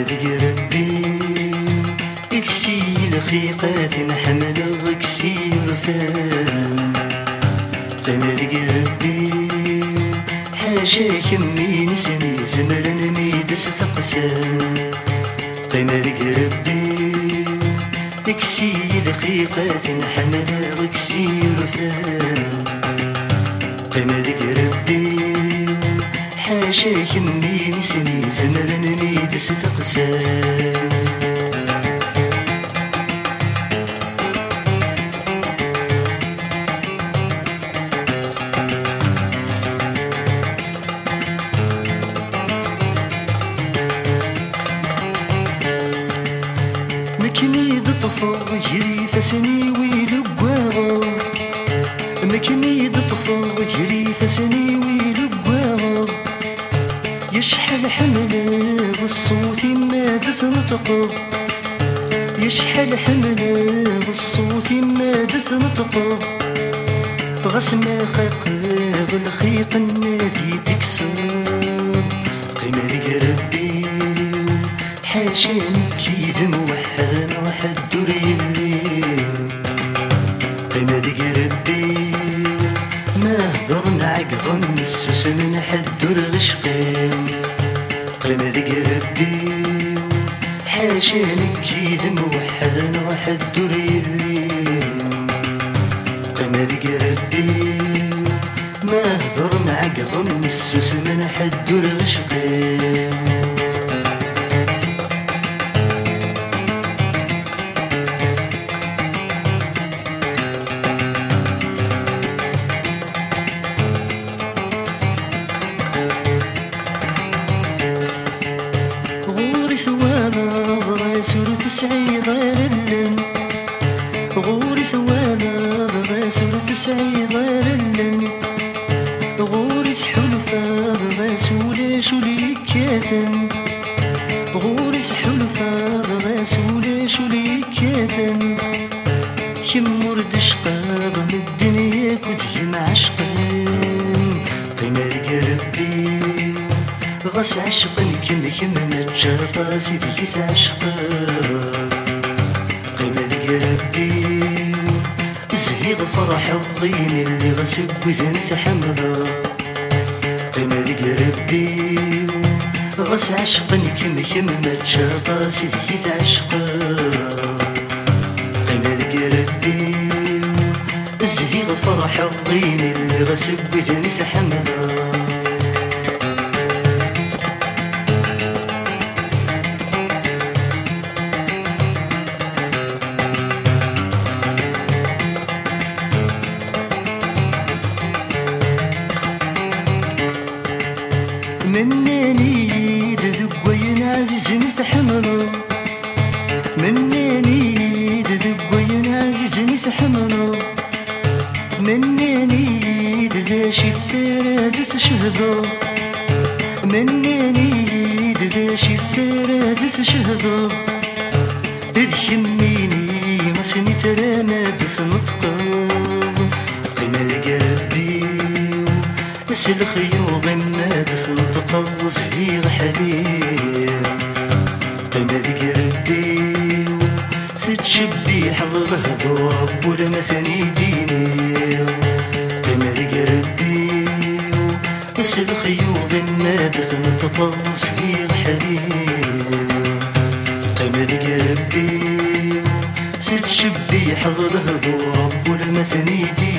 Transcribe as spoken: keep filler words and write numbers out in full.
دق ربي اكسي الخيقات نحمل غكسي رفان قيمة دق ربي حاشا كمي نسني زمرن ميدس ثقسان قيمة دق ربي اكسي الخيقات نحمل غكسي رفان قيمة دق ربي حاشا كمي نسني زمرن ميدس ثقسان مكميد طفر جري فسني ويلقواغ مكميد طفر جري فسني ويلقواغ يشحل حمله بالصوت ما تنطق يشحل حمله بالصوت ما تنطق غسمة خاق بالخيط النادي تكسر قيمة دق ربي حاشا كيد موحد واحد دوري الليل قيمة دق ربي ما هضر نعقض السوس من حد دور غشقي قيمة دق ربي حاشا كيد موحد واحد دوري الليل قيمة دق ربي ما هضر نعقض السوس من حد دور غشقي ثواب سعيد رلن غوري ثواب غاسر سعيد رلن غوري حلفا غاسول شولي كاثن غوري حلفا غاسول شولي كاثن كم ورد شقاق من الدنيا كنت معشقين قيمة دق ربي غاس عشقن كم كم نجاطا سيدي تعشقا قيمة دق ربي زهيغ فرح الضيم اللي غاسق وذن تحمضا قيمة دق ربي غاس عشقن كم كم نجاطا سيدي تعشقا قيمة دق ربي زهيغ فرح الضيم اللي غاسق وذن تحمضا مناني دذقوين عزيز نتحملو مناني دذقوين عزيز نتحملو مناني دذا شفارة تشهدو مناني دذا شفارة تشهدو إذ يميني ما سنت رامد تنطقو قيمة دق ربي بس الخيوط ما تنطق صهيغ حليل قيمة دق ربي تتشبي حظ الهضور ولا مثني ديني قيمة دق ربي بس الخيوط ما تنطق صهيغ حليل قيمة دق ربي تتشبي حظ الهضور ولا مثني ديني